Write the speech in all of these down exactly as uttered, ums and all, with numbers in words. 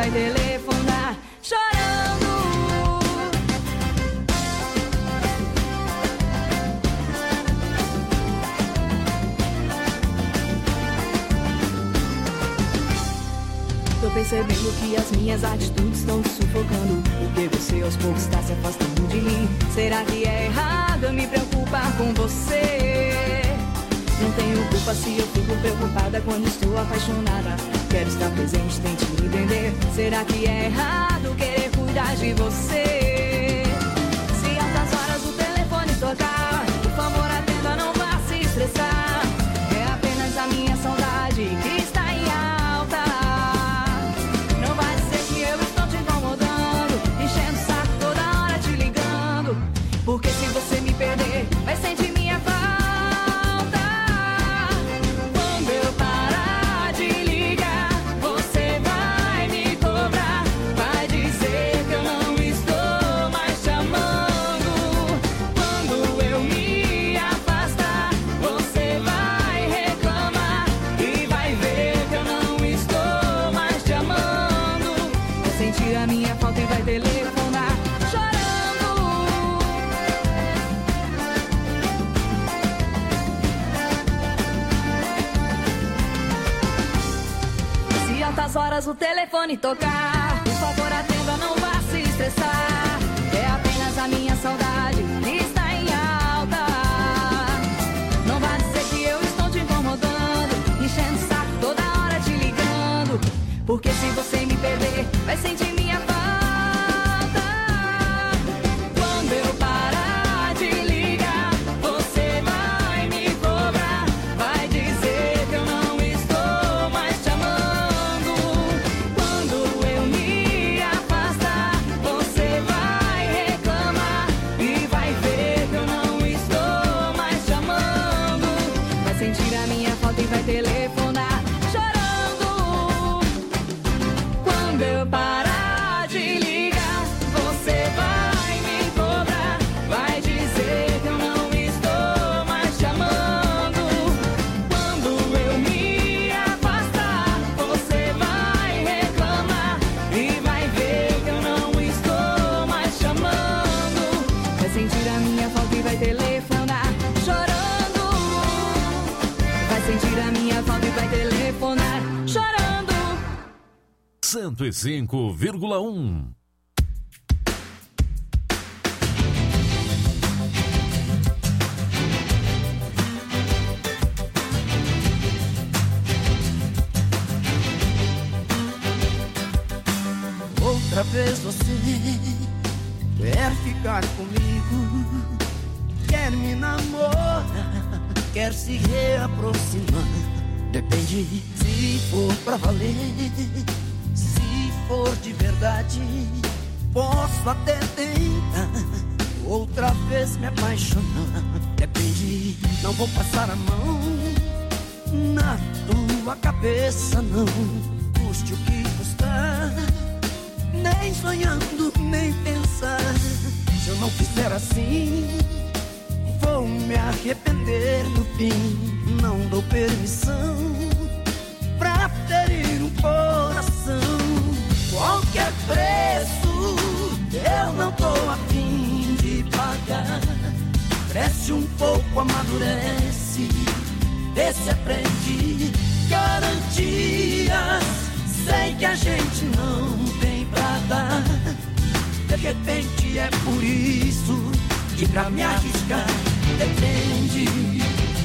vai telefonar chorando. Tô percebendo que as minhas atitudes estão te sufocando, porque você aos poucos está se afastando de mim. Será que é errado eu me preocupar com você? Não tenho culpa se eu fico preocupada quando estou apaixonada. Quero estar presente, tente me entender. Será que é errado querer cuidar de você? Se altas horas o telefone tocar, por favor atenda, não vá se estressar. É apenas a minha saudade que está em alta. Não vai dizer que eu estou te incomodando, enchendo o saco toda hora te ligando. Porque se você me perder, vai sentir minha falta. Altas horas o telefone tocar, por favor atenda, não vá se estressar. É apenas a minha saudade que está em alta. Não vá dizer que eu estou te incomodando, enchendo o saco toda hora te ligando. Porque se você me perder, vai sentir minha falta. Quando eu parar de ligar, você vai me cobrar, vai dizer que eu não estou mais te amando. Vai telefonar chorando. Quando eu parar de ligar, você vai me cobrar, vai dizer que eu não estou mais te amando. Quando eu me afastar, você vai reclamar e vai ver que eu não estou mais te amando. Vai sentir a minha falta e vai telefonar chorando. Sentir a minha falta e vai telefonar chorando. cento e cinco vírgula um. Outra vez você quer ficar comigo, quer me namorar, quer se reaproximar. Depende se for pra valer, se for de verdade. Posso até tentar outra vez me apaixonar. Depende, não vou passar a mão na tua cabeça, não. Custe o que custar, nem sonhando, nem pensar. Se eu não fizer assim, vou me arrepender no fim. Não dou permissão pra ferir um coração. Qualquer preço eu não tô a fim de pagar. Cresce um pouco, amadurece, vê se aprende. Garantias, sei que a gente não tem pra dar. De repente é por isso que pra me arriscar depende.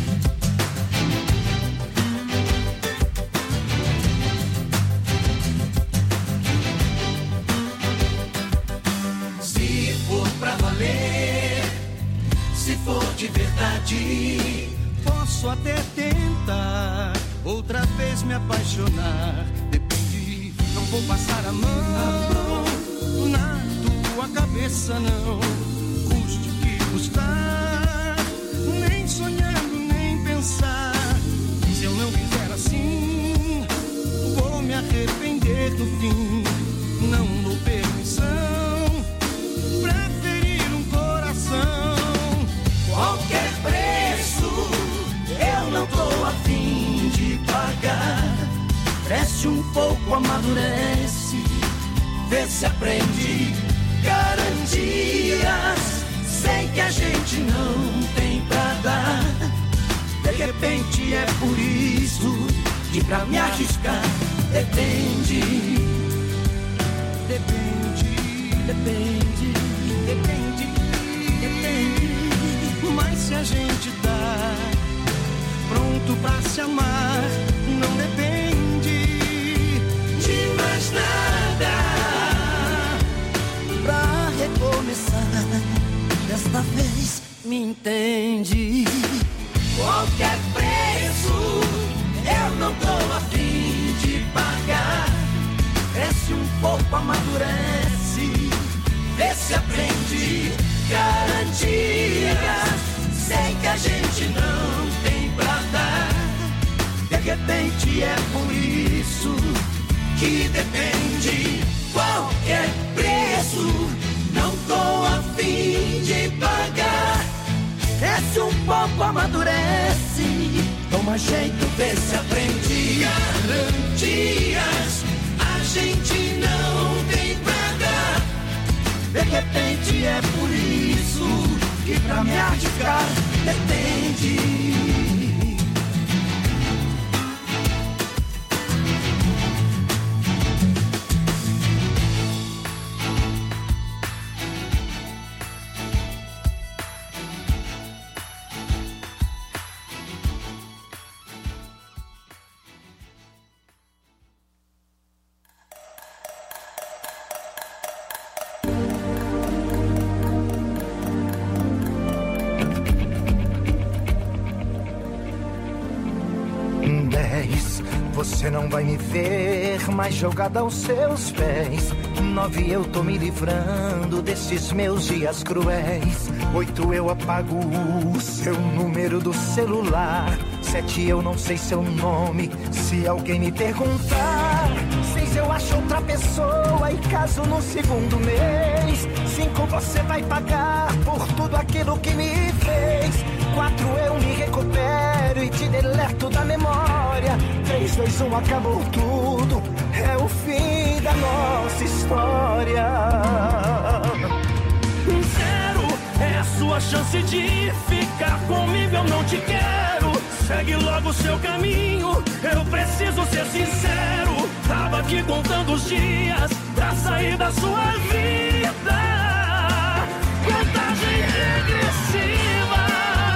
Se for pra valer, se for de verdade, posso até tentar outra vez me apaixonar. Depende, não vou passar a mão na tua cabeça, não. Custe o que custar, nem sonhando, nem pensar. Se eu não fizer assim, vou me arrepender no fim. Não dou permissão pra ferir um coração. qualquer preço eu não tô a fim de pagar. Cresce um pouco, amadurece, vê se aprende. Garantias, sei que a gente não tem pra dar. De repente é por isso que pra me arriscar depende. Depende, depende, depende, depende. Mas se a gente tá pronto pra se amar, não depende de mais nada. Pra recomeçar, desta vez me entende. Qualquer preço eu não tô a fim de pagar. Cresce um pouco, amadurece, vê se aprende. Garantias, sei que a gente não tem pra dar. De repente é por isso que depende. Qualquer preço não tô a fim de pagar. Cresce um pouco, amadurece, toma jeito, vê se aprende. Garantias, a gente não tem pra dar. De repente é por isso que pra me arriscar depende. Você não vai me ver mais jogada aos seus pés. Nove, eu tô me livrando desses meus dias cruéis. Oito, eu apago o seu número do celular. Sete, eu não sei seu nome, se alguém me perguntar. Seis, eu acho outra pessoa e caso no segundo mês. Cinco, você vai pagar por tudo aquilo que me fez. Quatro, eu me recupero e te deleto da memória. Três, dois, um, acabou tudo, é o fim da nossa história. Zero é a sua chance de ficar comigo, eu não te quero. Segue logo o seu caminho, eu preciso ser sincero. Tava aqui contando os dias pra sair da sua vida. Contagem regressiva.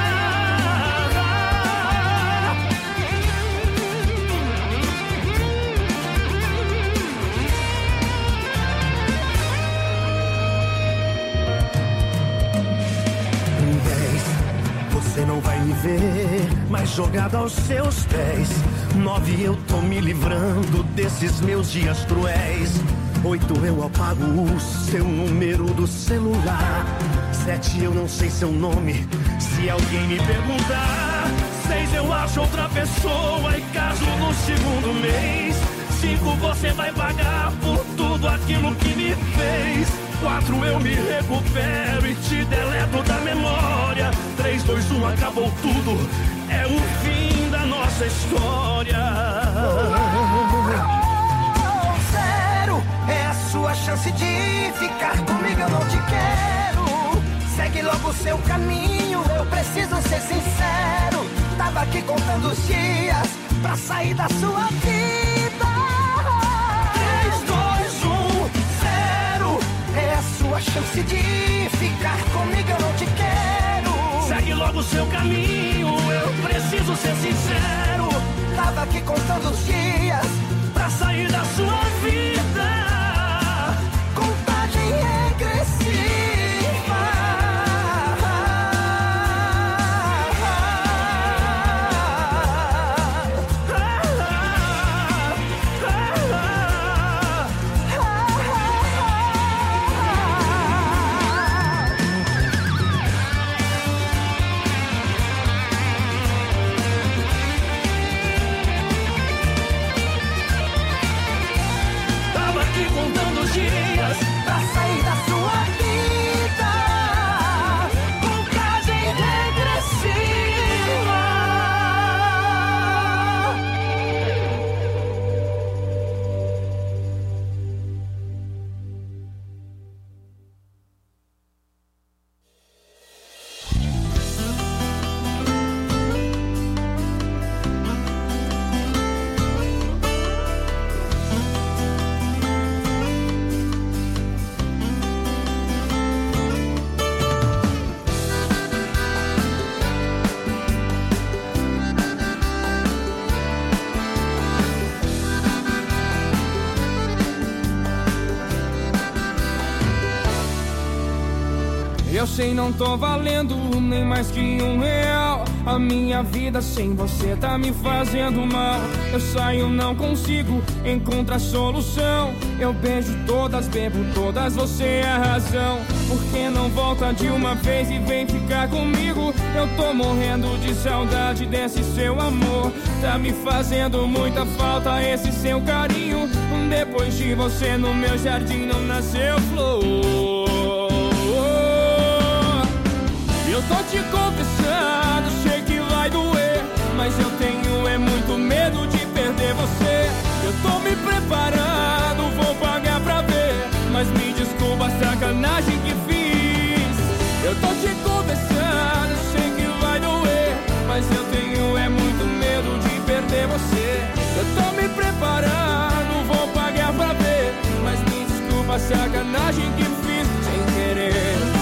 Você não vai me ver mais jogada aos seus pés. Nove, eu tô me livrando desses meus dias cruéis. Oito, eu apago o seu número do celular. Sete, eu não sei seu nome, se alguém me perguntar. Seis, eu acho outra pessoa e caso no segundo mês. Cinco, você vai pagar por tudo aquilo que me fez. Quatro, eu me recupero e te deleto da memória. Três, dois, um, acabou tudo, é o fim da nossa história. Zero é a sua chance de ficar comigo, eu não te quero. Segue logo o seu caminho, eu preciso ser sincero. Tava aqui contando os dias pra sair da sua vida. Três, dois, um, zero é a sua chance de ficar comigo, eu não te quero. Segue logo o seu caminho, eu preciso ser sincero. Tava aqui contando os dias pra sair da sua vida. Contagem regressiva. sei, não tô valendo nem mais que um real. A minha vida sem você tá me fazendo mal. Eu saio, não consigo encontrar solução. Eu beijo todas, bebo todas, você é a razão. Por que não volta de uma vez e vem ficar comigo? Eu tô morrendo de saudade desse seu amor. Tá me fazendo muita falta esse seu carinho. Depois de você no meu jardim não nasceu flor. Eu tô te confessando, sei que vai doer, mas eu tenho é muito medo de perder você. Eu tô me preparando, vou pagar pra ver, mas me desculpa a sacanagem que fiz. Eu tô te confessando, sei que vai doer, mas eu tenho é muito medo de perder você. Eu tô me preparando, vou pagar pra ver, mas me desculpa a sacanagem que fiz sem querer.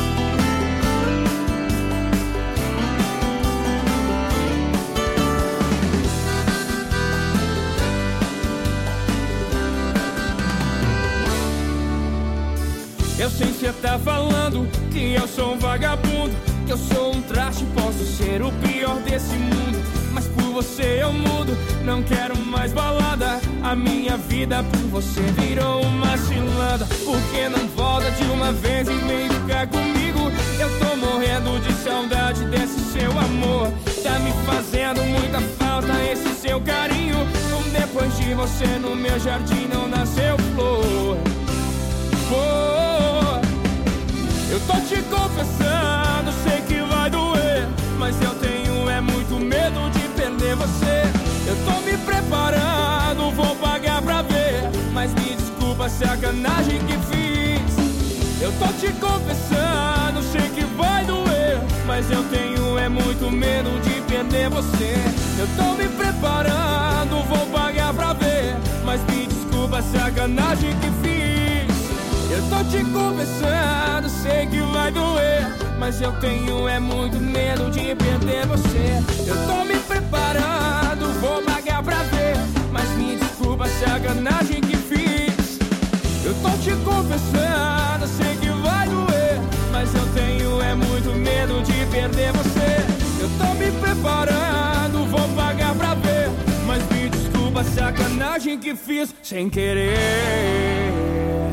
Eu sei que cê tá falando que eu sou um vagabundo, que eu sou um traste, posso ser o pior desse mundo. Mas por você eu mudo, não quero mais balada. A minha vida por você virou uma cilada. Por que não volta de uma vez e vem ficar comigo? Eu tô morrendo de saudade desse seu amor. Tá me fazendo muita falta esse seu carinho. Depois de você no meu jardim não nasceu flor. Oh, eu tô te confessando, sei que vai doer, mas eu tenho é muito medo de perder você. Eu tô me preparando, vou pagar pra ver, mas me desculpa a sacanagem que fiz. Eu tô te confessando, sei que vai doer, mas eu tenho é muito medo de perder você. Eu tô me preparando, vou pagar pra ver, mas me desculpa a sacanagem que fiz. Eu tô te confessando, sei que vai doer, mas eu tenho é muito medo de perder você. Eu tô me preparando, vou pagar pra ver, mas me desculpa a sacanagem que fiz. Eu tô te confessando, sei que vai doer, mas eu tenho é muito medo de perder você. Eu tô me preparando, vou pagar pra ver, mas me desculpa a sacanagem que fiz sem querer.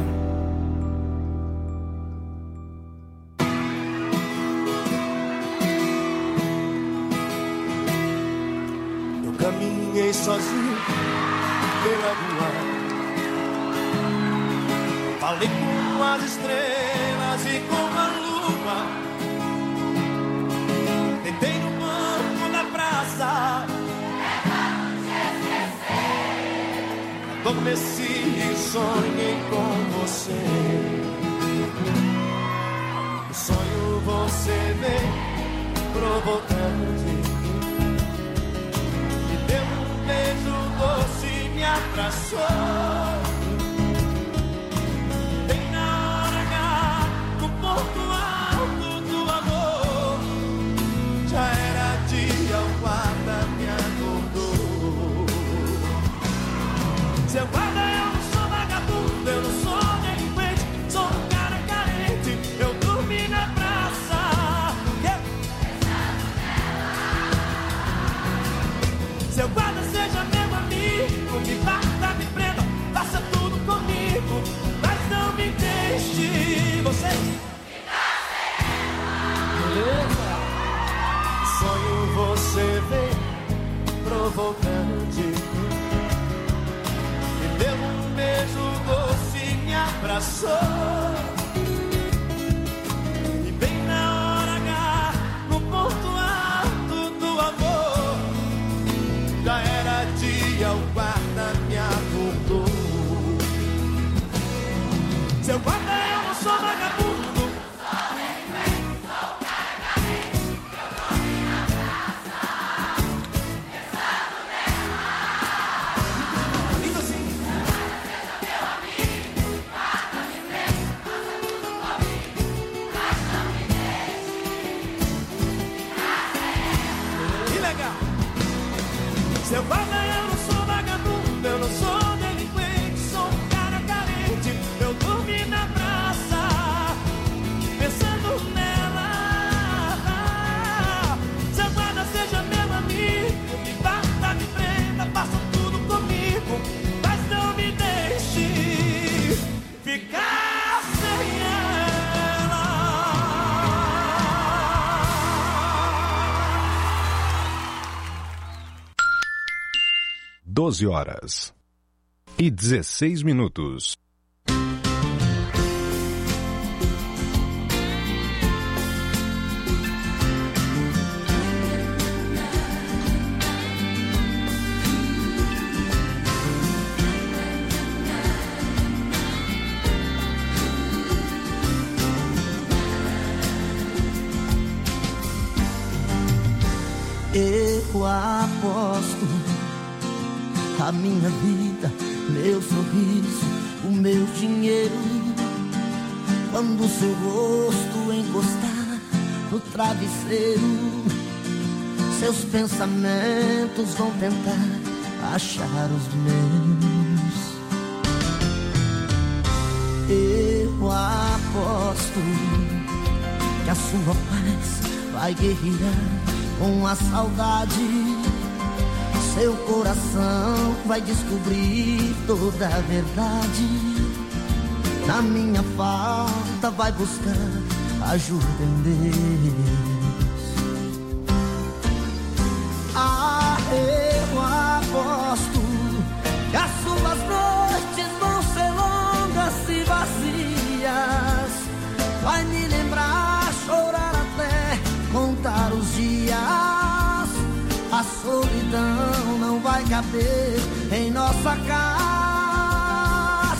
Caminhei sozinho pela rua, falei com as estrelas e com a lua, deitei no banco da praça, adormeci e sonhei com você. No sonho você veio provocante, beijo doce me abraçou. Bem na hora H, no ponto alto do amor, já era dia, o guarda me acordou. Seu guarda, eu não sou vagabundo, eu não sou delinquente, sou um cara carente, eu dormi na praça. Yeah. Seu guarda, seja meu amigo, me bata, me prenda, faça tudo comigo, mas não me deixe. Você beleza? Sonho você vem provocante, me deu um beijo doce, me abraçou. E bem na hora H, no ponto alto do amor, já era dia, o guarda me acordou. Seu guarda, eu não sou vagabundo, sou delinquente, sou carregamente, eu dormi na praça, pensando nela. Lindo assim. Seu guarda, seja meu amigo, guarda-me bem, faça tudo comigo, mas não me deixe. Que legal. Seu guarda, eu não sou vagabundo, eu não sou delinquente, sou um cara carente, eu dormi na praça, pensando nela. doze horas e dezesseis minutos. Eu aposto a minha vida, meu sorriso, o meu dinheiro, quando seu rosto encostar no travesseiro, seus pensamentos vão tentar achar os meus. Eu aposto que a sua paz vai guerrear com a saudade, seu coração vai descobrir toda a verdade. Na minha falta vai buscar ajuda em Deus. Ah, eu aposto que as suas noites vão ser longas e vazias, vai me lembrar, chorar até contar os dias. A solidão não vai caber em nossa casa.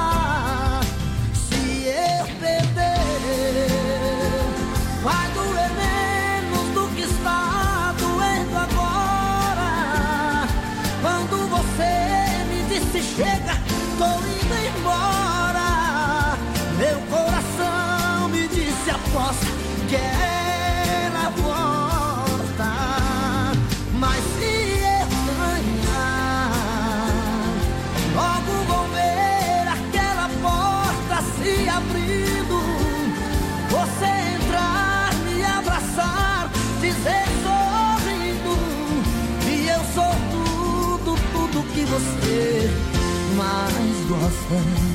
Se eu perder, vai doer menos do que está doendo agora. Quando você me disse chega, tô indo embora, meu coração me disse aposta que ela volta. Mas se eu ganhar, logo vou ver aquela porta se abrindo, você entrar, me abraçar, dizer sorrindo, e eu sou tudo, tudo que você mais gosta.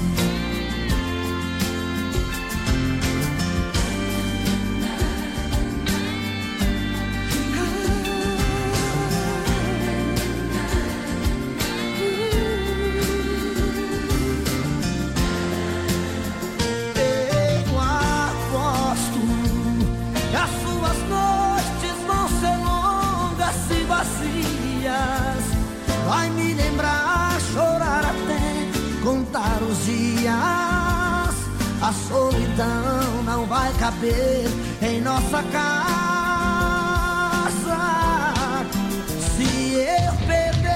Vai me lembrar, chorar até contar os dias. A solidão não vai caber em nossa casa. Se eu perder,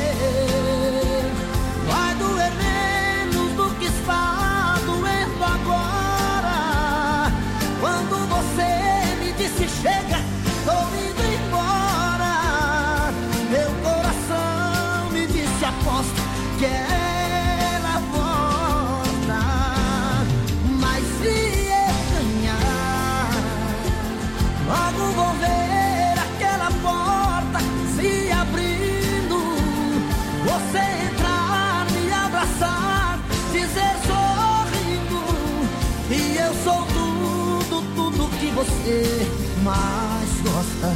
vai doer menos do que está doendo agora. Quando você me disse chega, tô indo embora, meu coração me disse aposta que ela volta. Mas se eu ganhar, logo vou ver aquela porta se abrindo, você entrar, me abraçar, dizer sorrindo, e eu sou tudo, tudo que você mais gosta.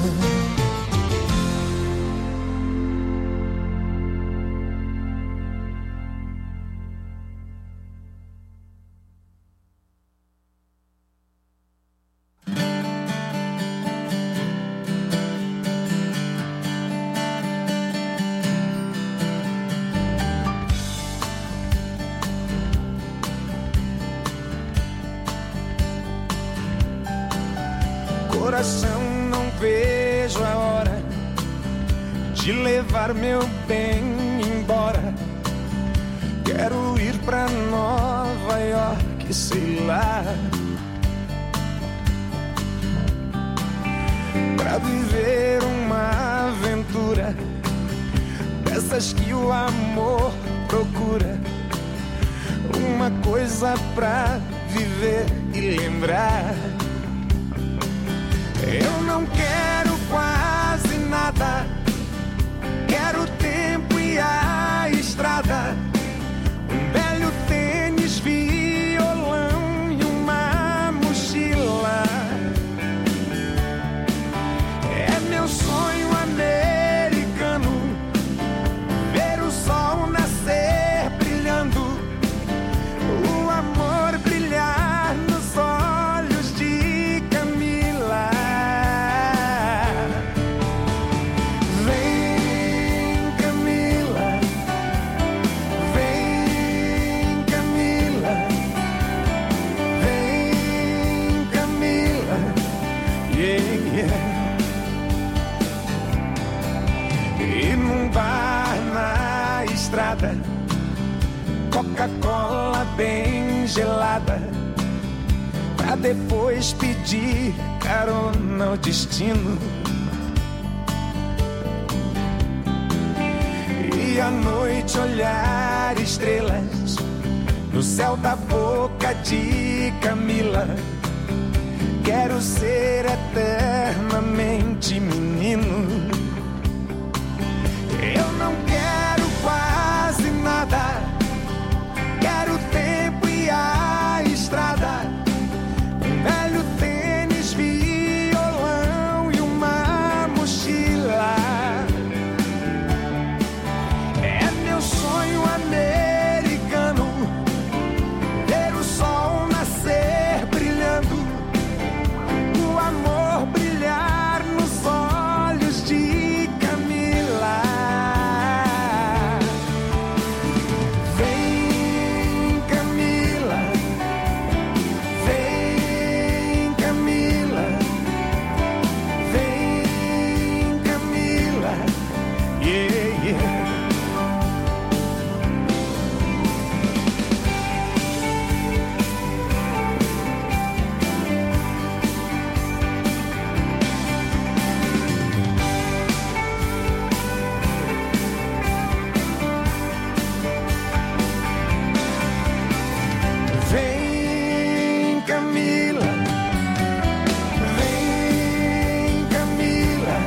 Coração, não vejo a hora de levar meu bem embora. Quero ir pra Nova York, sei lá, pra viver uma aventura dessas que o amor procura. Uma coisa pra viver e lembrar. Eu não quero quase nada, quero o tempo e a estrada, um belo tênis, violão e uma mochila. É meu sonho americano, ver E num bar na estrada, Coca-Cola bem gelada, pra depois pedir carona ao destino. E à noite olhar estrelas no céu da boca de Camila. Quero ser eternamente menino. Eu não quero quase nada, quero o tempo e a estrada, um velho tênis, violão e uma mochila. É meu sonho americano, ver o sol nascer brilhando, o amor brilhar nos olhos de Camila. Vem, Camila, vem, Camila, vem, Camila, yeah, yeah. Vem, Camila, vem, Camila,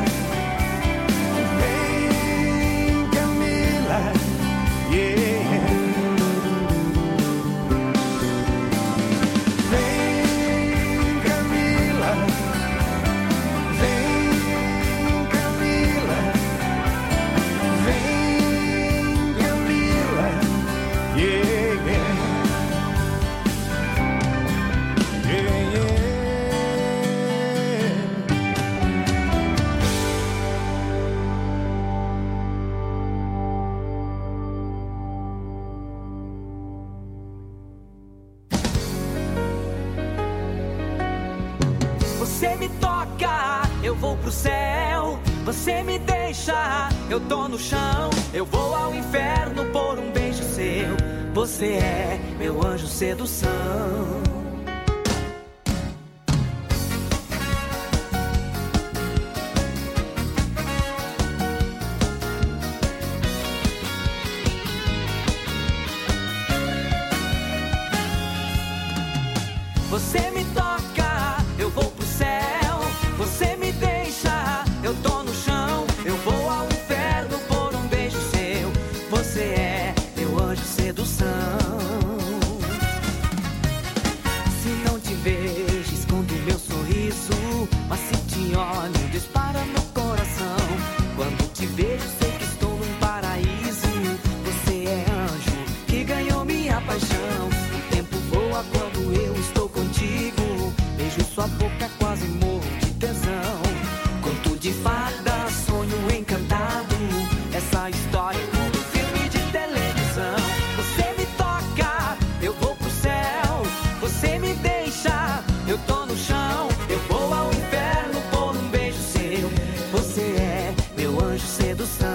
vem, Camila, yeah. Vem, Camila, vem, Camila, vem, Camila, yeah, yeah. Você me toca, eu vou pro céu. Você me deixa, eu tô no chão. Eu vou ao inferno por um beijo seu. Você é meu anjo sedução. Você me toca, eu vou pro céu. Você me deixa, eu tô no chão. Eu vou ao inferno por um beijo seu. Você é meu anjo sedução. Se não te vejo, escondo meu sorriso, mas se te olho, dispara meu coração. Quando te vejo, sei que estou num paraíso. Você é anjo que ganhou minha paixão. O tempo voa quando eu estou contigo. Beijo sua boca, quase morro de tesão. Conto de fada, sonho encantado. Essa história é como um filme de televisão. Você me toca, eu vou pro céu. Você me deixa, eu tô no chão. Eu vou ao inferno por um beijo seu. Você é meu anjo sedução.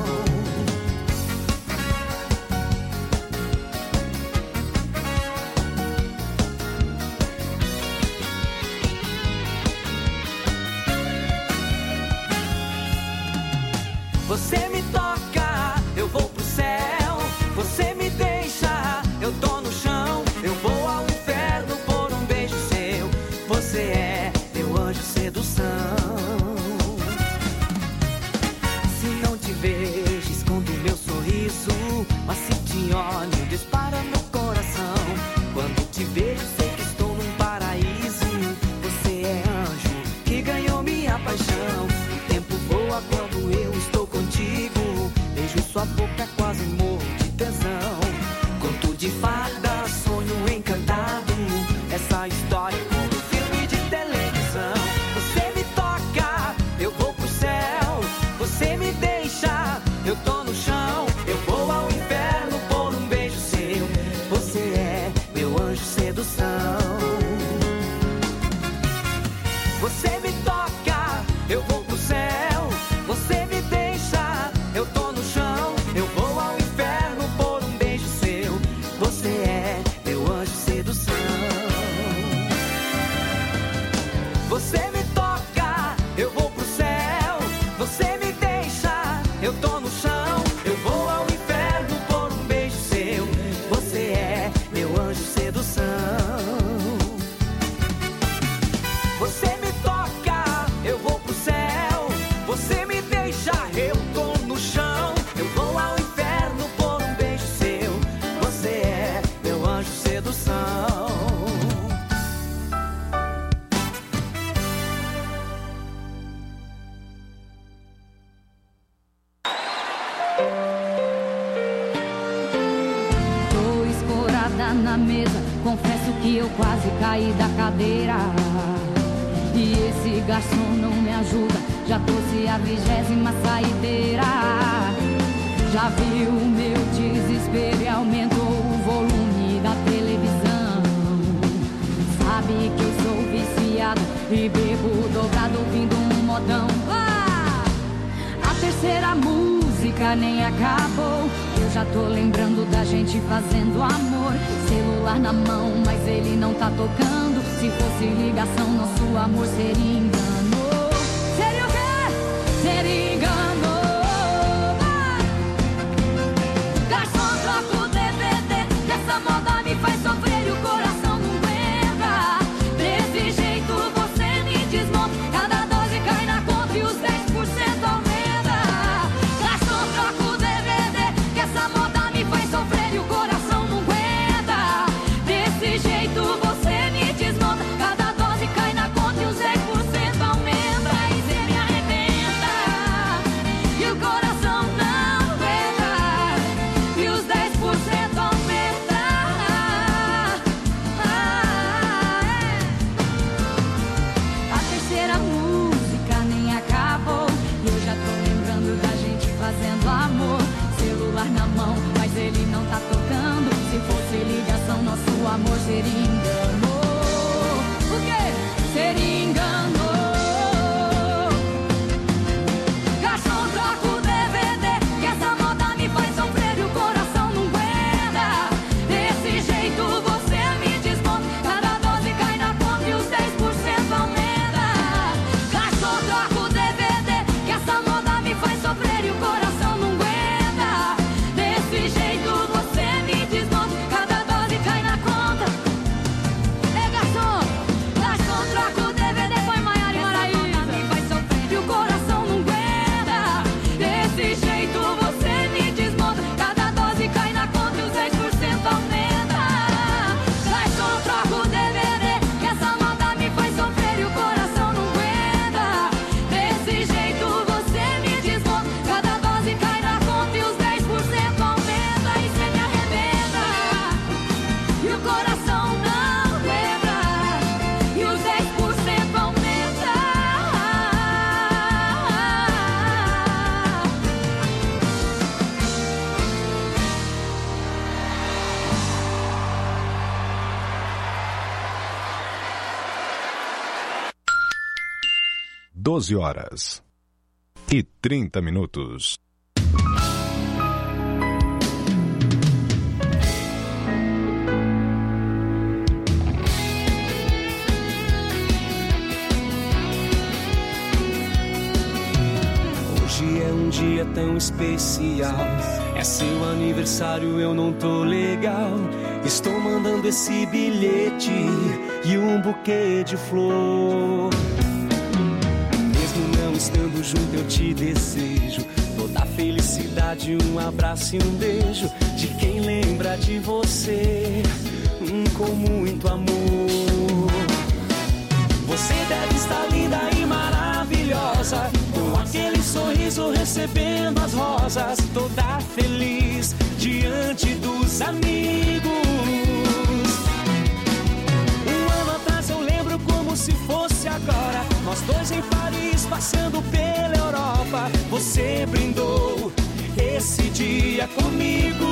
Você me toca, eu vou pro céu. Você me deixa, eu tô no chão. Eu vou ao inferno por um beijo seu. Você é meu anjo sedução. Se não te vejo, escondo meu sorriso, mas se te olho, dispara meu coração. Quando te vejo, sei que estou num paraíso. Você é anjo que ganhou minha paixão. O tempo voa quando eu estou contigo. Beijo sua boca, quase morro de tesão. Conto de fada, sonho encantado. Essa história é como um filme de televisão. Você me toca, eu vou pro céu. Você me deixa, eu tô no chão. Eu vou ao inferno por um beijo seu. Você é meu anjo sedução. Você me toca, eu vou pro céu. Você me deixa, eu tô no chão. Eu vou ao inferno por um beijo seu. Você é meu anjo sedução. Você me toca, eu vou pro céu. Você me deixa, eu tô no chão. Eu vou ao inferno por um beijo seu. Você é meu anjo sedução. Tô escorada na mesa, confesso que eu quase caí da cadeira. E esse garçom não me ajuda, já trouxe a vigésima saideira. Já viu o meu desespero e aumentou o volume da televisão. Sabe que eu sou viciado e bebo dobrado ouvindo um modão. Ah! A terceira música nem acabou. Eu já tô lembrando da gente fazendo amor. Celular na mão, mas ele não tá tocando. Se fosse ligação, nosso amor seria engano. Seria o quê? Seria engano. Ah! Garçom, troca o D V D, que essa moda me faz sofrer e o coração não aguenta. Desse jeito você me desmonta. Cada dose cai na conta e os dez por cento aumenta. Garçom, troca o D V D, que essa moda me faz sofrer e o coração não aguenta. Desse jeito você me desmonta. Cada dose cai na conta e os dez por cento aumenta. E cê me arrebenta e o coração não aguenta. E os dez por cento aumenta. Ah, é. A terceira música nem acabou. E eu já tô lembrando da gente fazendo amor. Celular na mão, mas ele não tá tocando. Se fosse ligação, nosso amor seria engano. O quê? Seria engano. Garçom, troca o D V D, que essa moda me faz sofrer e o coração não aguenta. Desse jeito você me desmonta. Cada dose cai na conta e os dez por cento aumenta. Garçom, troca o D V D, que essa moda me faz sofrer e o coração não aguenta. Desse jeito você me desmonta. Cada dose cai na conta. É garçom, garçom, troca o D V D, põe Maiara e Maraísa. Me faz sofrer e o coração não aguenta. Desse jeito você me desmonta. Cada dose cai na conta e os dez por cento aumenta. Garçom, troca o D V D, que essa moda me faz sofrer e o coração não aguenta. Desse jeito você me desmonta. Cada dose cai na conta e os dez por cento aumenta. E cê me arrebenta e o coração não aguenta. E os dez por cento aumenta. doze horas e trinta minutos. Hoje é um dia tão especial. É seu aniversário, eu não tô legal. Estou mandando esse bilhete e um buquê de flor. Mesmo não estando junto, eu te desejo toda a felicidade, um abraço e um beijo de quem lembra de você, hum, com muito amor. Você deve estar linda e maravilhosa, com aquele sorriso recebendo as rosas, toda feliz diante dos amigos. Um ano atrás eu lembro como se fosse agora, nós dois em Paris passeando pela Europa. Você brindou esse dia comigo.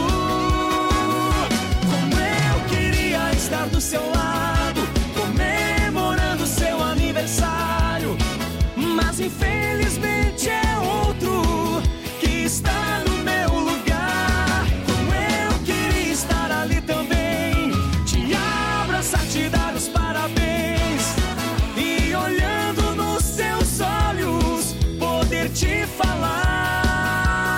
Como eu queria estar do seu lado, comemorando seu aniversário, mas infelizmente é outro que está no meu lugar. Como eu queria estar ali também, te abraçar, te dar os parabéns e olhando nos seus olhos poder te falar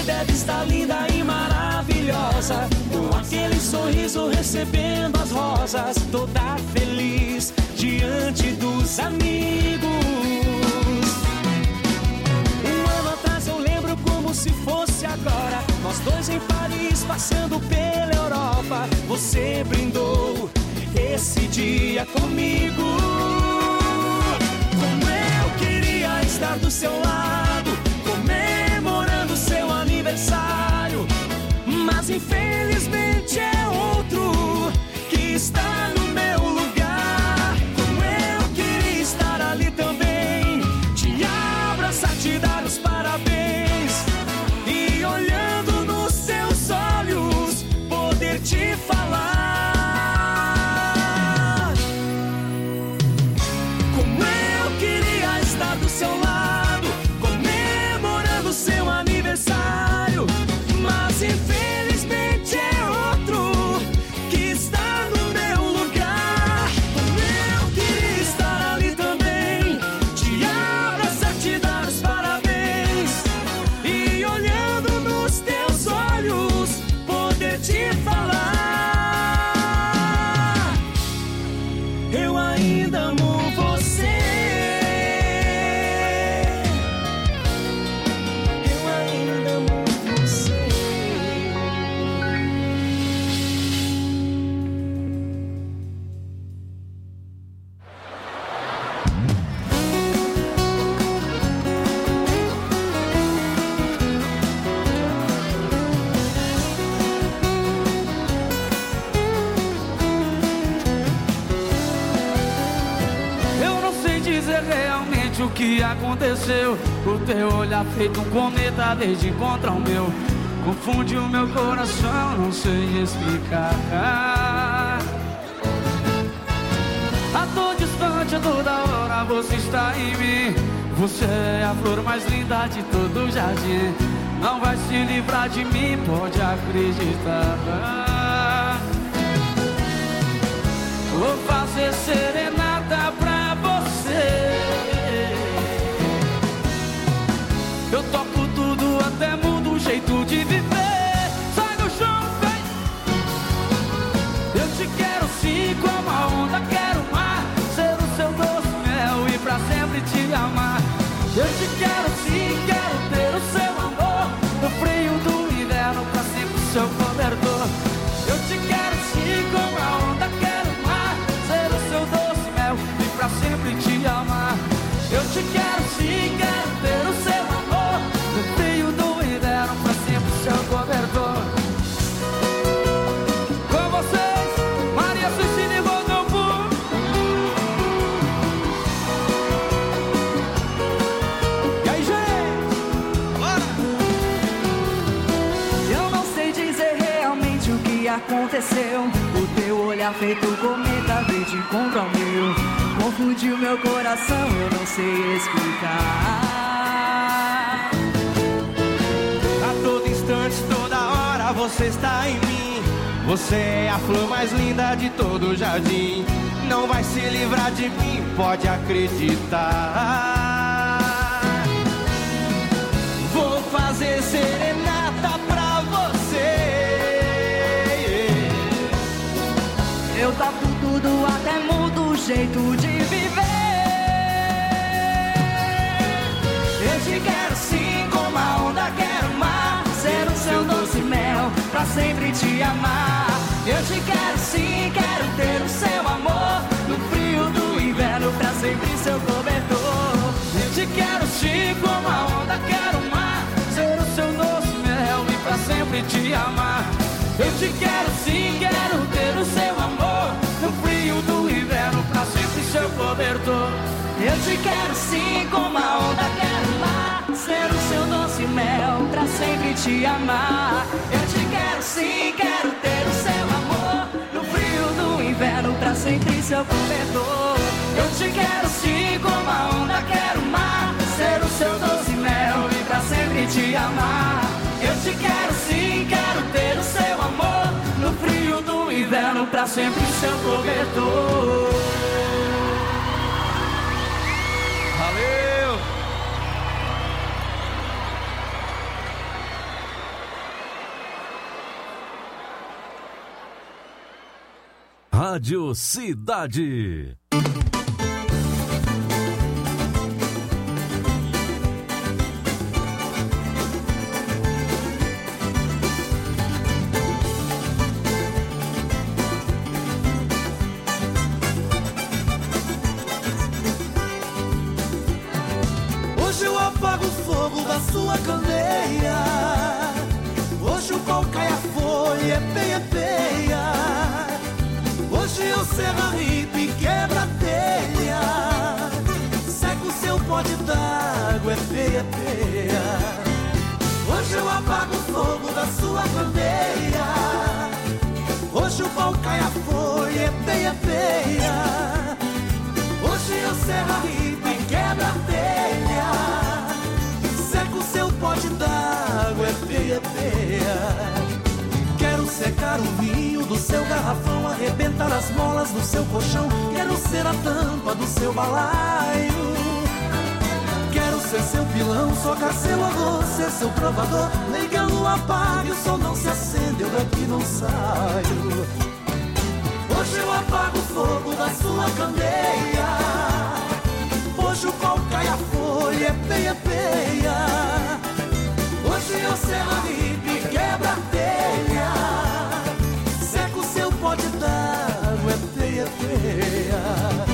Você deve estar linda e maravilhosa, com aquele sorriso recebendo as rosas, toda feliz diante dos amigos. Um ano atrás eu lembro como se fosse agora, nós dois em Paris passando pela Europa. Você brindou esse dia comigo. Como eu queria estar do seu lado, comemorando seu aniversário, mas infelizmente é outro que está no meu lugar. Como eu queria estar ali também, te abraçar, te dar os parabéns e olhando nos seus olhos poder te falar. Como eu queria estar do seu lado, comemorando seu aniversário, mas infelizmente é outro que está no meu lugar. Como eu queria estar ali também, te abraçar, te dar os parabéns e olhando nos teus olhos poder te falar. Eu ainda amo você. Eu ainda amo você. Eu não sei dizer realmente o que aconteceu. O teu olhar feito um cometa desde encontrar o meu, confunde o meu coração, não sei explicar. A todo distante, a toda hora você está em mim. Você é a flor mais linda de todo o jardim. Não vai se livrar de mim, pode acreditar. Vou fazer serenata pra você. Eu toco tudo, até mudo o jeito de viver. Sai do chão, vem. Eu te quero sim, como a onda, quero o mar, ser o seu doce mel e pra sempre te amar. Eu te quero sim, quero ter o seu amor, no frio do inverno, pra sempre o seu cobertor. Eu te quero sim, como a onda, quero o mar, ser o seu doce mel e pra sempre te amar. Eu te quero sim, quero ter o seu amor, no frio do inverno, pra sempre o seu cobertor. Com vocês, Maria Cecília e Rodolfo. E aí, gente? Bora! Eu não sei dizer realmente o que aconteceu. O teu olhar feito cometa veio de encontro ao meu, confundiu meu coração, eu não sei explicar. A todo instante, toda hora você está em mim. Você é a flor mais linda de todo o jardim. Não vai se livrar de mim, pode acreditar. Vou fazer serenata pra você. Eu toco tudo, até mudo o jeito de viver. Eu te quero sim, como a onda, quero o mar, ser o seu doce mel, pra sempre te amar. Eu te quero sim, quero ter o seu amor, no frio do inverno, pra sempre seu cobertor. Eu te quero sim, como a onda, quero o mar, ser o seu doce mel e pra sempre te amar. Eu te quero sim, quero ter o seu amor, no frio do inverno, pra sempre seu cobertor. Eu te quero sim, como a onda, quero o mar, ser o seu doce mel, pra sempre te amar. Eu te quero sim, quero ter o seu amor, no frio do inverno, pra sempre seu cobertor. Eu te quero sim, como a onda, quero o mar, ser o seu doce mel e pra sempre te amar. Eu te quero sim, quero ter o seu amor, no frio do inverno, pra sempre seu cobertor. Valeu! Rádio Cidade. Hoje eu apago o fogo da sua candeia. Hoje o pau cai a folha, é peia, é peia. Hoje eu serro a ripa e quebra a telha. Seco o seu pote d'água, é peia, é peia. Hoje eu apago o fogo da sua candeia. Hoje o pau cai a folha, é peia, é peia. Hoje eu serro a ripa e quebra a telha. Seco o seu pote d'água, é peia, é peia. Quero secar o vinho do seu garrafão, arrebentar as molas do seu colchão. Quero ser a tampa do seu balaio. Quero ser seu pilão, socar seu arroz, ser seu trovador. Nem que a lua apague, o sol não se acende, eu daqui não saio. Hoje eu apago o fogo da sua candeia. Hoje o pau cai a folha, é peia, é peia. Hoje eu serro a ripa e quebra a telha. Seco o seu pote d'água, é peia, é peia.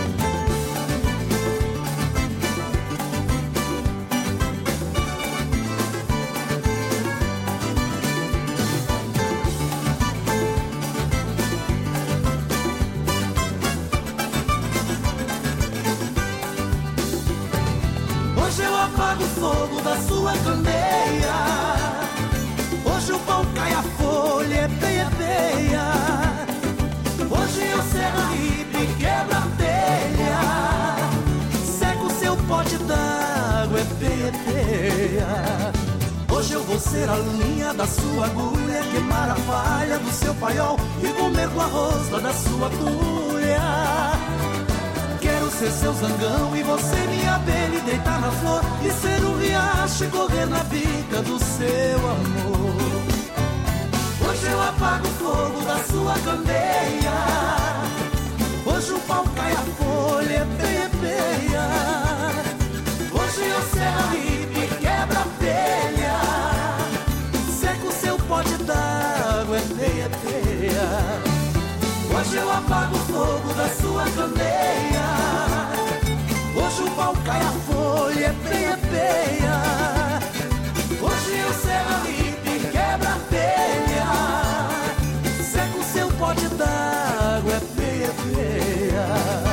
Hoje eu apago o fogo da sua candeia. Hoje o pau cai a folha, é peia, é peia. Hoje eu serro a ripa e quebra a telha. Seco o seu pote d'água, é peia, é peia. Hoje eu vou ser a linha da sua agulha, queimar a palha do seu paiol e comer com a rosca da sua agulha. Quero ser seu zangão e você minha abelha e deitar na flor e ser um riacho e correr na bica do seu amor. Hoje eu apago o fogo da sua candeia. Hoje o pau cai a folha, é peia, é peia. Hoje eu serro a ripa e quebra a telha. Seco o seu pote d'água, é peia, é peia. Hoje eu apago o fogo da sua candeia. Hoje o pau cai a folha, é peia, é peia. Hoje eu serro a ripa e quebra a telha. Seco o seu pote d'água, é peia, é peia.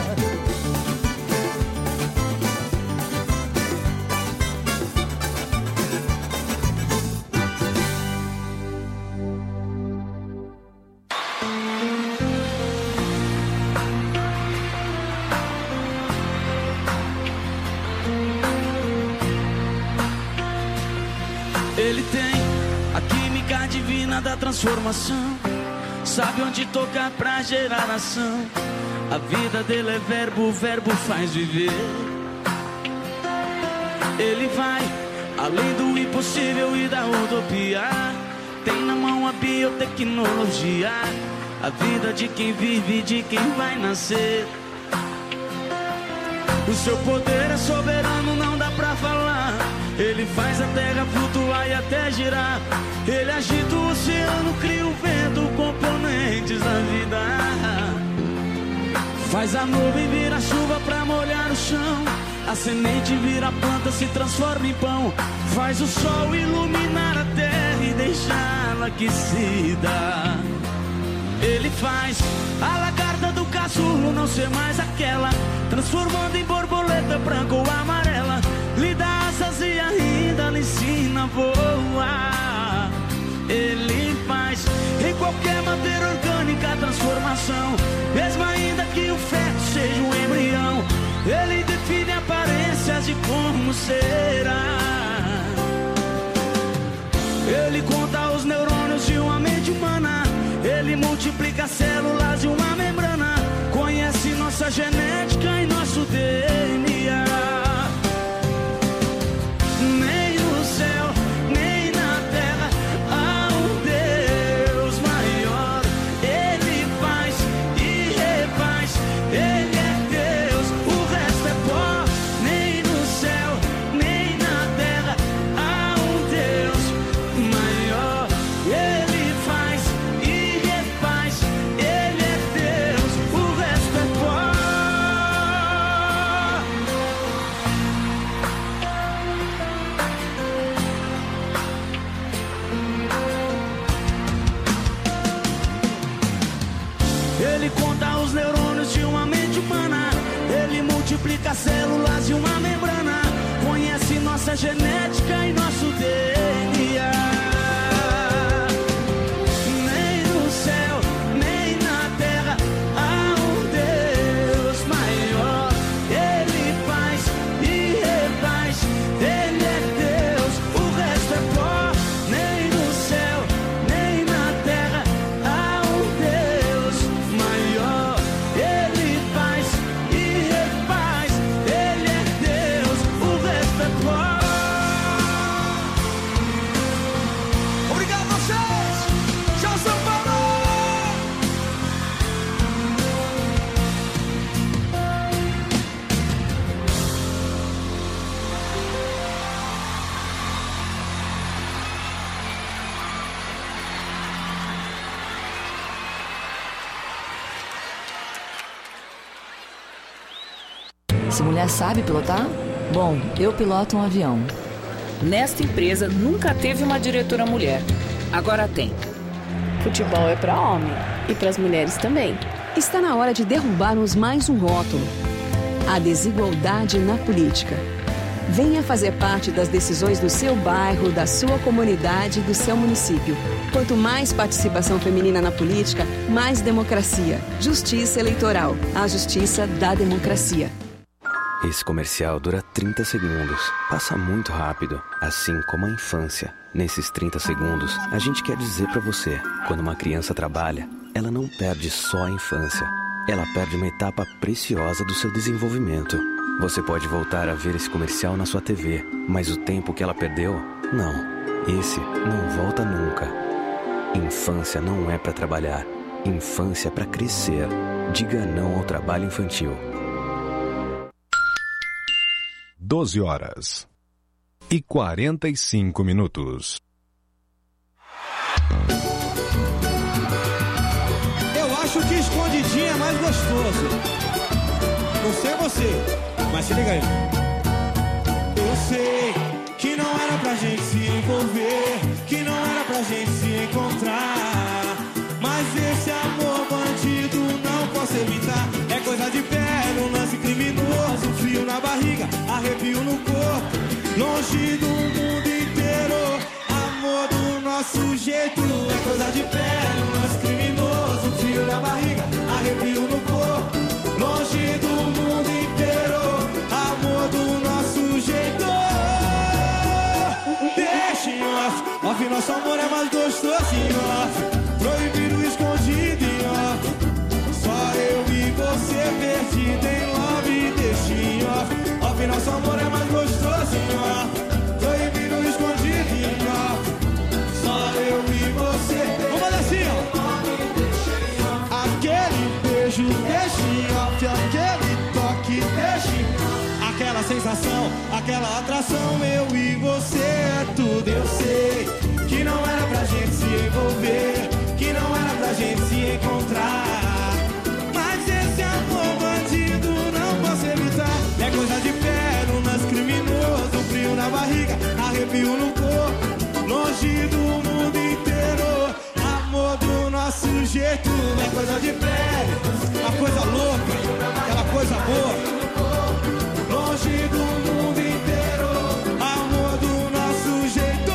Ele tem a química divina da transformação. Sabe onde tocar pra gerar ação. A vida dele é verbo, o verbo faz viver. Ele vai além do impossível e da utopia. Tem na mão a biotecnologia. A vida de quem vive e de quem vai nascer. O seu poder é soberano, não dá pra falar. Ele faz a terra flutuar e até girar. Ele agita o oceano, cria o vento, componentes da vida. Faz a nuvem virar chuva pra molhar o chão. A semente vira planta, se transforma em pão. Faz o sol iluminar a terra e deixá-la aquecida. Ele faz a lagarta do casulo não ser mais aquela, transformando em borboleta branca ou amarela. Lhe dá asas e ainda lhe ensina a voar. Ele faz em qualquer matéria orgânica a transformação, mesmo ainda que o feto seja um embrião. Ele define aparências de como será. Ele conta os neurônios de uma mente humana. Ele multiplica células de uma membrana. Conhece nossa genética e nosso D N A. Nem no céu, nem na terra há um Deus maior. Ele faz e únicas células de uma membrana. Conhece nossa genética e nosso D N A. Nem no céu, nem na terra há um Deus maior. Ele faz e refaz, Ele é Deus, o resto é pó. Nem no céu, nem na terra há um Deus maior. Ele faz e refaz, Ele é Deus, o resto é pó. Obrigado a vocês! Tchau, São Paulo! Se mulher sabe pilotar? Bom, eu piloto um avião. Nesta empresa nunca teve uma diretora mulher. Agora tem. Futebol é para homem e para as mulheres também. Está na hora de derrubarmos mais um rótulo: a desigualdade na política. Venha fazer parte das decisões do seu bairro, da sua comunidade e do seu município. Quanto mais participação feminina na política, mais democracia. Justiça eleitoral. A justiça da democracia. Esse comercial dura trinta segundos. Passa muito rápido, assim como a infância. Nesses trinta segundos, a gente quer dizer pra você: quando uma criança trabalha, ela não perde só a infância. Ela perde uma etapa preciosa do seu desenvolvimento. Você pode voltar a ver esse comercial na sua T V, mas o tempo que ela perdeu, não. Esse não volta nunca. Infância não é pra trabalhar. Infância é pra crescer. Diga não ao trabalho infantil. doze horas e quarenta e cinco minutos. Eu acho que escondidinho é mais gostoso. Não sei você, mas se liga aí. Eu sei que não era pra gente se envolver, que não era pra gente se encontrar, mas esse amor bandido não posso evitar. É coisa de pé, um lance criminoso, frio na barriga, arrepio no corpo, longe do mundo inteiro. Amor do nosso jeito, é coisa de pé, um lance criminoso, frio na barriga, arrepio no corpo, longe do mundo inteiro. Amor do nosso jeito. Deixa em off, off, nosso amor é mais gostoso em off, proibido, escondido em off. Só eu e você perdido em love, deixa em off, off, nosso amor é mais gostoso em off, proibido, escondido em off. Só eu e você. Vamos assim, ó. Aquele beijo, deixa em off, aquele toque, deixa em off. Aquela sensação, aquela atração, eu e você é tudo. Eu sei que não era pra gente se envolver, que não era pra gente se encontrar, mas esse amor bandido não posso evitar. É coisa de pé, um lance criminoso, frio na barriga, arrepio no corpo, longe do mundo inteiro. Amor do nosso jeito, é coisa de pé, uma coisa louca, aquela coisa boa, longe do mundo inteiro. Amor do nosso jeito.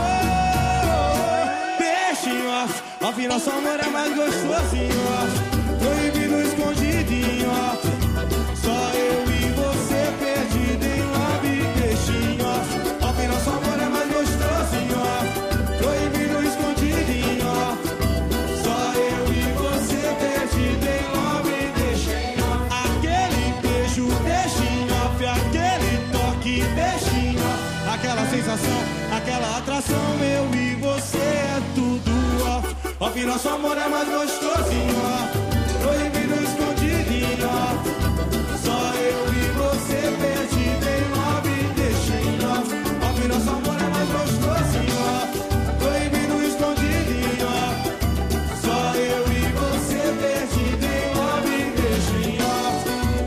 Deixa em off, off, nosso amor é mais gostoso em off, proibido, escondido em off. Só eu e você perdido em love, deixa em off, off, nosso amor é mais gostoso em off, proibido, escondido em off. Só eu e você perdido em love, deixa em off. Aquele beijo, deixa em off, aquele toque, deixa em off. Aquela sensação, aquela atração, eu e você é tudo off, off, nosso amor é mais gostoso em off, proibido, escondido em off. Só eu e você perdido em love, deixa em off, off, nosso amor é mais gostoso em off, proibido, escondido em off. Só eu e você perdido em love, deixa em off.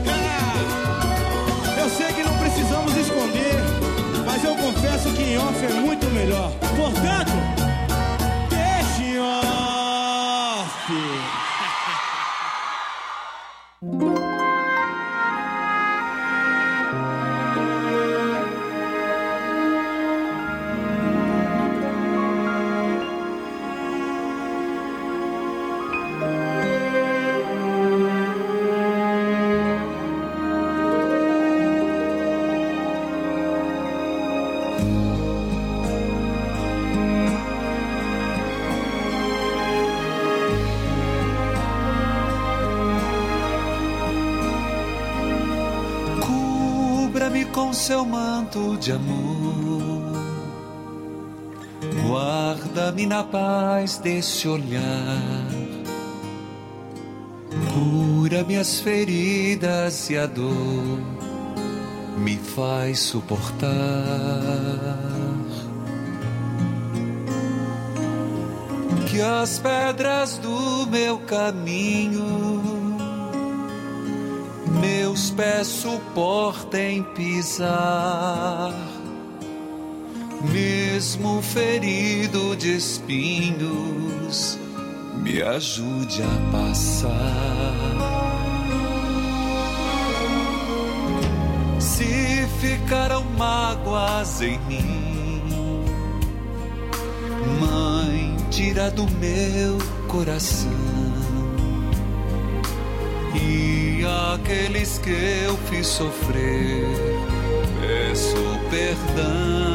É. Eu sei que não precisamos esconder, mas eu confesso que em off é muito melhor. Portanto, deixa em off. seu manto de amor. Guarda-me na paz desse olhar. Cura minhas feridas e a dor me faz suportar. Que as pedras do meu caminho meus pés suportem pisar, mesmo ferido de espinhos, me ajude a passar. Se ficaram mágoas em mim, Mãe, tira do meu coração. E aqueles que eu fiz sofrer, peço perdão.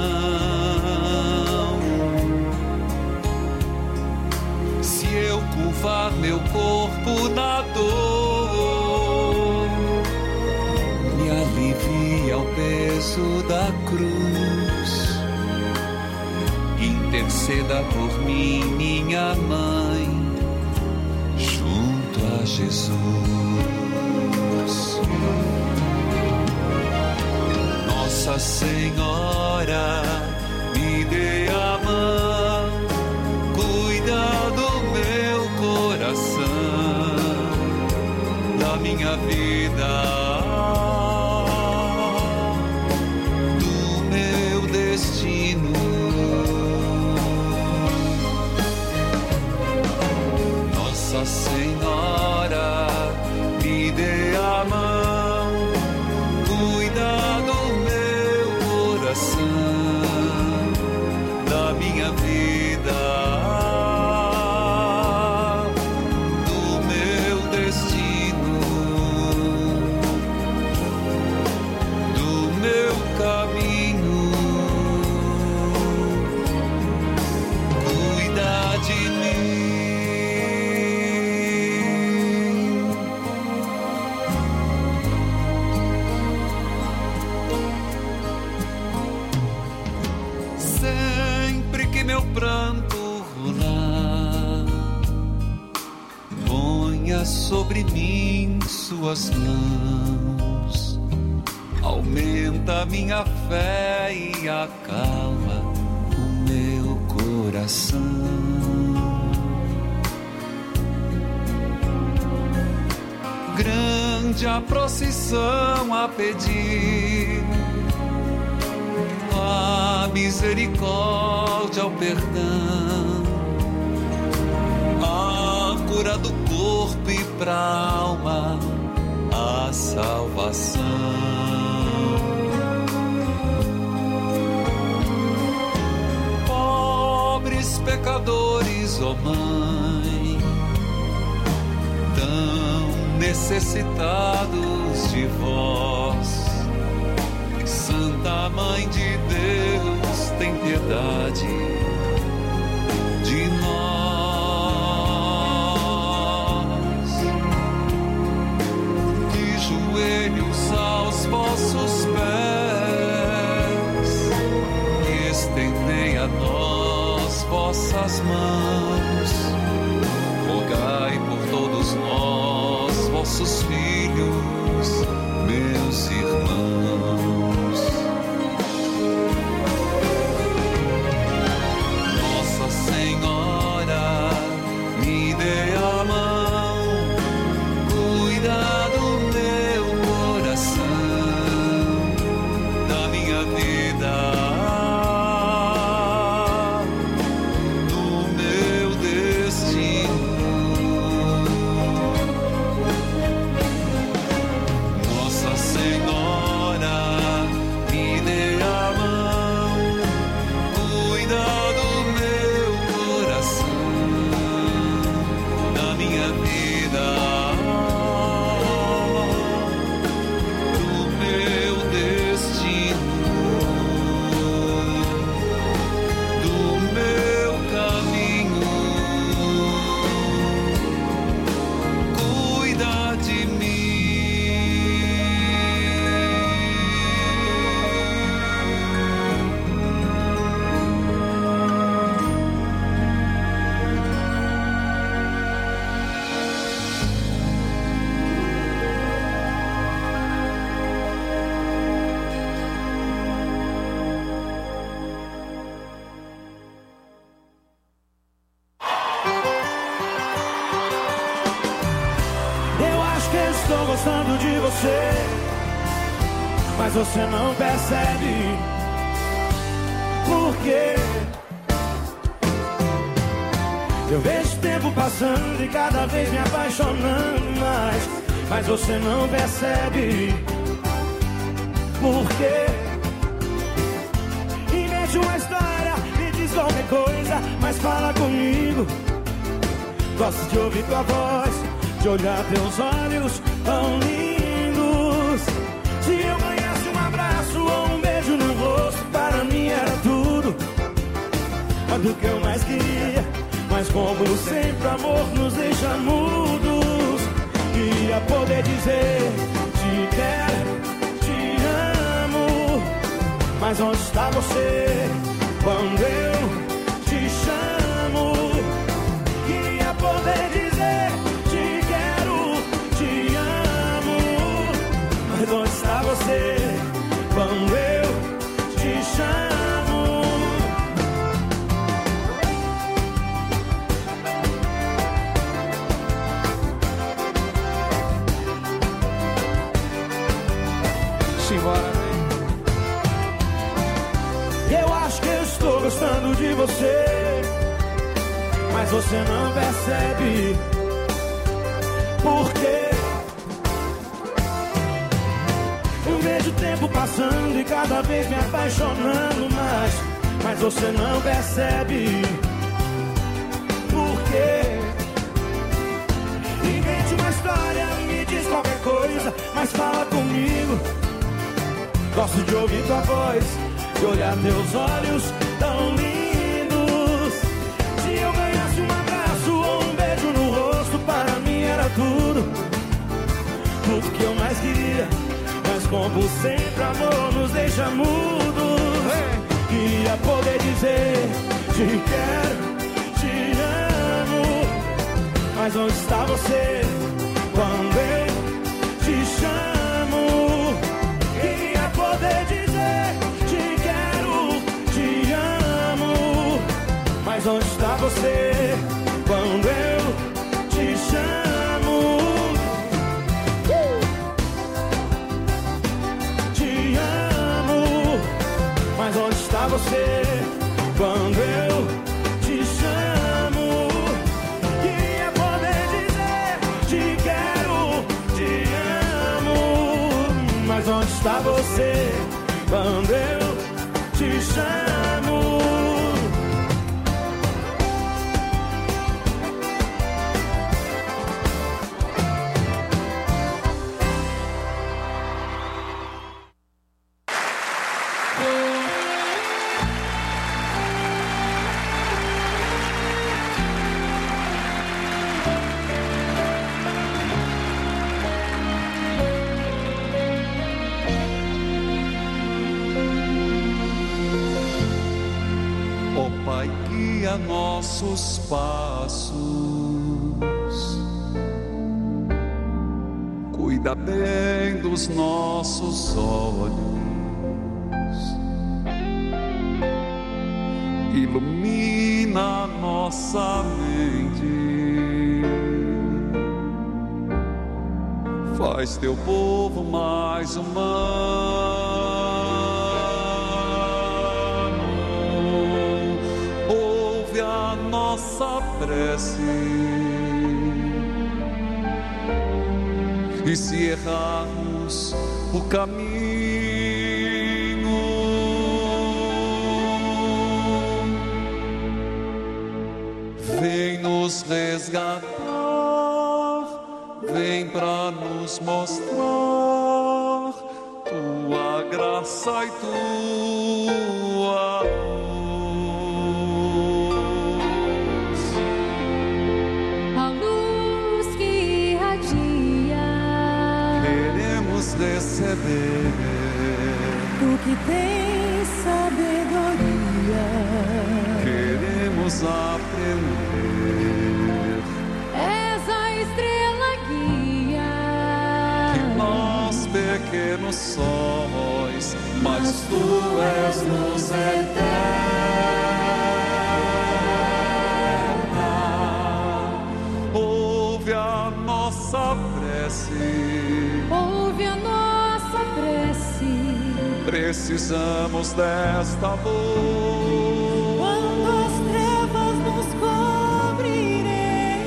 Se eu curvar meu corpo na dor, me alivia o peso da cruz. Interceda por mim, minha mãe, junto a Jesus. Nossa Senhora, me dê a mão, cuida do meu coração, da minha vida, do meu destino. Nossa Senhora, me dê a mão, cuida do meu coração, da minha vida, do meu destino, do meu caminho. Cuida de mim. Meu pranto rolar, ponha sobre mim suas mãos, aumenta minha fé e acalma o meu coração. Grande a procissão a pedir a misericórdia, o perdão, a cura do corpo e pra alma, a salvação. Pobres pecadores, ó Mãe, tão necessitados de vós, Santa Mãe de Deus, tem piedade de nós. De joelhos aos vossos pés, estendei a nós vossas mãos. Rogai por todos nós, vossos filhos, meus irmãos. Senhora, me dê a mão, cuida do meu coração, da minha vida, do meu destino. Nossa Senhora, mas você não percebe. Por quê? Eu vejo o tempo passando e cada vez me apaixonando mais, mas você não percebe. Por quê? Invente uma história, me diz qualquer coisa, mas fala comigo. Gosto de ouvir tua voz, de olhar teus olhos tão lindos. Se eu ganhasse um abraço ou um beijo no rosto, para mim era tudo. Mas do que eu mais queria, mas como sempre o amor nos deixa mudos. Queria poder dizer te quero, te amo, mas onde está você quando eu te chamo? Queria poder dizer te quero, te amo, mas onde está você quando eu te chamo? Eu acho que eu estou gostando de você, mas você não percebe. Por quê? Eu vejo o tempo passando e cada vez me apaixonando mais, mas você não percebe. Por quê? Invente uma história, me diz qualquer coisa, mas fala comigo. Gosto de ouvir tua voz, de olhar teus olhos tão lindos. Se eu ganhasse um abraço ou um beijo no rosto, para mim era tudo. Tudo que eu mais queria, mas como sempre amor nos deixa mudos. Queria poder dizer te quero, te amo, mas onde está você quando eu te chamo? Poder dizer te quero, te amo, mas onde está você quando eu te chamo? Te amo, mas onde está você quando eu te chamo? Queria poder dizer te quero, te amo, mas onde está você quando eu te chamo? Nossos passos, cuida bem dos nossos olhos, ilumina nossa mente, faz teu povo mais humano. Nossa prece, e se errarmos o caminho, vem nos resgatar, vem pra nos mostrar tua graça e tua receber. Tu que tens sabedoria, queremos aprender. És a estrela guia, que nós pequenos somos, mas tu és luz eterna. Ouve a nossa prece, ouve a nossa prece, precisamos desta luz. Quando as trevas nos cobrirem,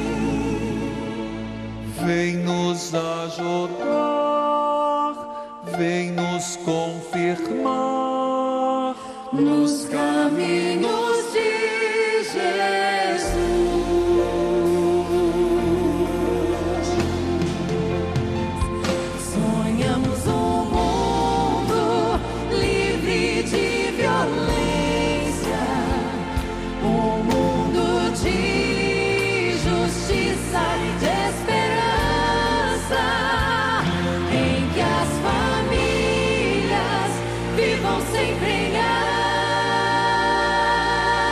vem nos ajudar, vem nos confirmar nos caminhos de